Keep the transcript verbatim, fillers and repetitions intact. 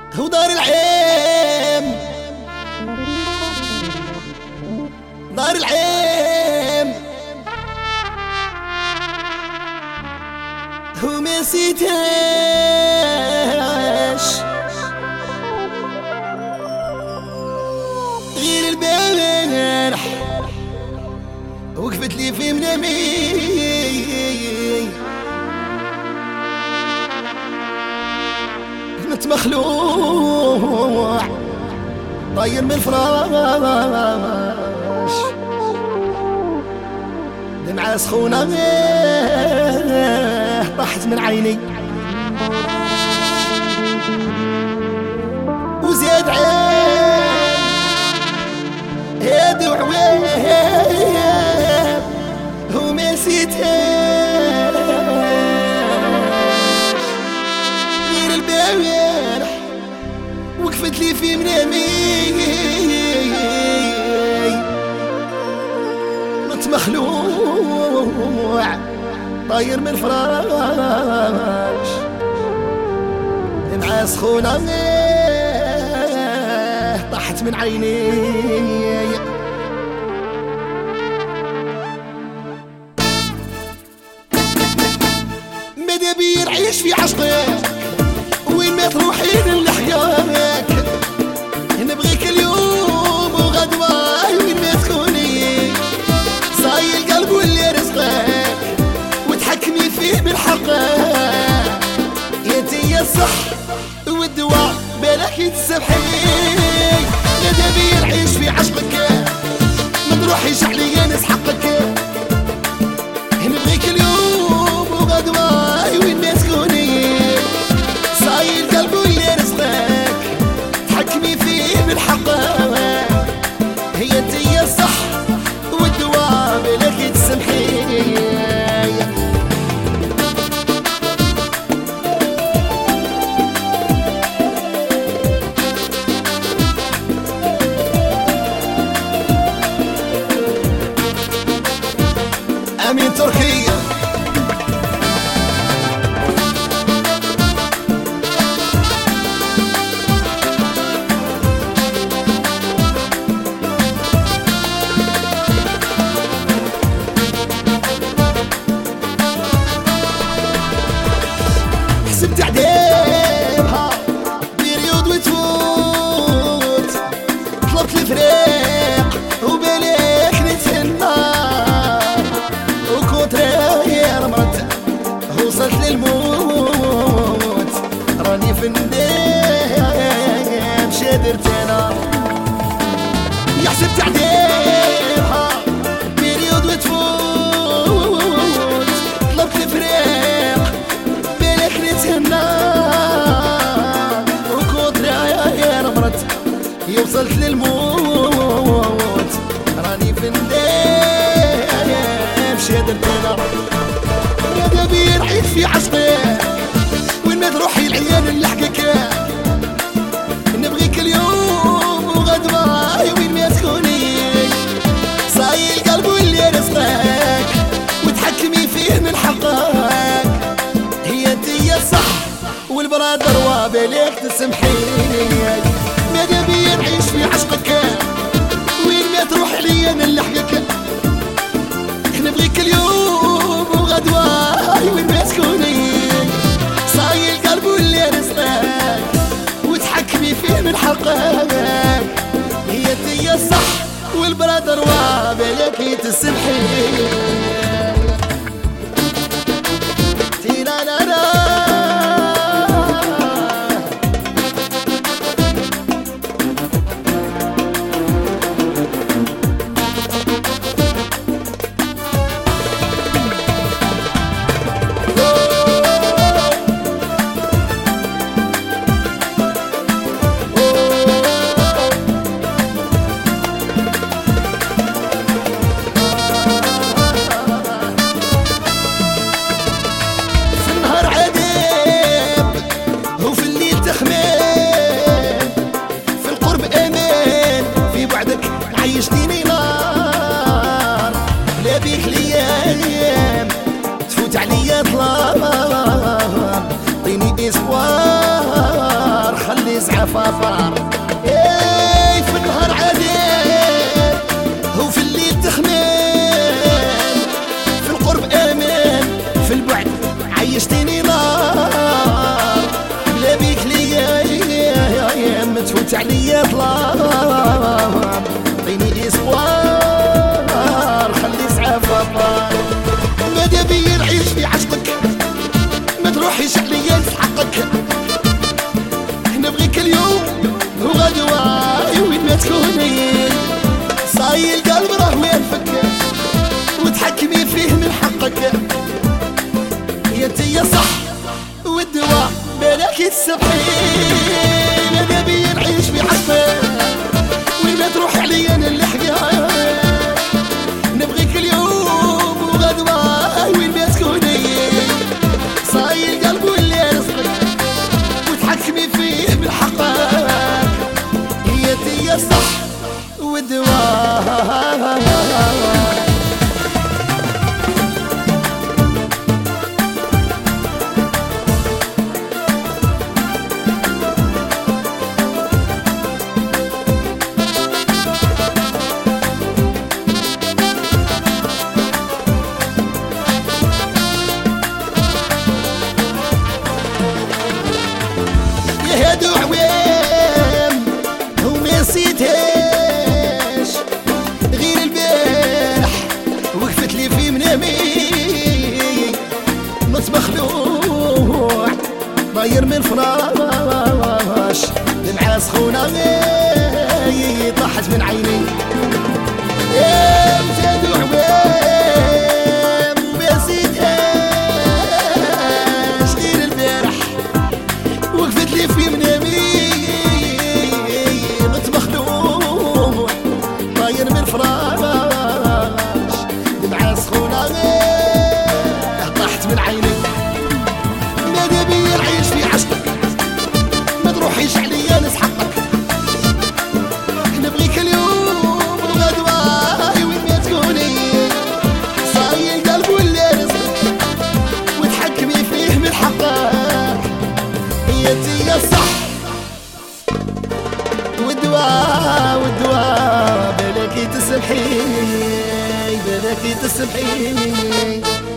هو دار العيم دار العيم هو ما نسيتهاش غير البارح وقفت لي في منامي كنت مخلوع طاير من الفراش دمعة سخونة طاحت من عيني وزاد عين هادي وعوام وما نسيتهاش غير البارح وقفت لي في منامي كنت مخلوع طاير من فراش دمعة سخونة طاحت من عيني ماذا بيا نعيش في عشقك وين ما تروحين نلحقك نبغيك اليوم وغدوة وين ما تكوني صاي القلب واللي رزقك وتحكمي فيه بالحقك يا الصح والدواء بالك يتسبحي ماذا بيا نعيش في عشقك ما تروحيش عليا نسحقك نبغيك اليوم وغدوة وين ما تكوني صاي القلب واللي رزقك تحكمي فيه بالحقك هي انتي الصح والدواء بالك يتسمحي أمين تركيا حسبت عديبها بريود وتفوت طلبت الفريق وبالك نتهنى وكنت راير مرت وصلت للموت راني في الندم شادرت انا يا حسبت عديبها بريود وتفوت طلبت الفريق بالك نتهنى وكنت راير مرت وصلت للموت راني في الندم شادرت انا ماذا بيا نعيش في عشقك وين ما تروحي العيان نلحقك نبغيك اليوم وغدوة وين ما تكوني صاي القلب واللي رزقك وتحكمي فيه من حقك هي انتي الصح والبرادر وبالك تسمحي ماذا بيا نعيش في عشقك وين ما تروح عليا نلحقك نبغيك اليوم وغدوة وين ما تكوني صاي القلب واللي رزقك وتحكمي فيه من حقك هي انتي الصح والبرادر وبالك تسمحي تيلا لا لا يسعى فافار. اي في النهار عادل وفي الليل تخمام، في القرب امان في البعد عيشتيني نار. بلا بيك ليا ايام تفوت عليا ظلام، عطيني اسبوار خلي يسعى فافار. ماذا بيا نعيش في عشقك، ما تروحيش عليا نسحقك. نبغيك اليوم وغدوة وين ما تكوني، صاي القلب راه وين فك وتحكمي فيه من حقك. يا انتيا صح والدواء بلاكي تسبحين. ماذا بيا نعيش في عشقك، وين ما تروح عليا نلحقها. نبغيك اليوم وغدوة وين ما تكوني، صاي القلب واللي رزقك وتحكمي فيه بالحقك. هي انتيا صح والدواء. هادو عوام وما نسيتهاش، غير البارح وقفت لي في منامي نص مخلوع طاير من الفراش. دمعة سخونة طاحت من عيني. هادو عوام وما نسيتهاش، غير البارح وقفت لي في منامي بنت مخلوع طاير من الفراش. دمعة سخونة طاحت من عيني. ماذا بيا نعيش في عشقك، ما تروحيش عليا نسحقك. نبغيك اليوم وغدوة وين ما تكوني، صاي القلب ولا رزقك وتحكمي فيه من حقك. هي انتيا صح والدواء والدواء بلاكي تسمحيني، بلاكي تسمحيني.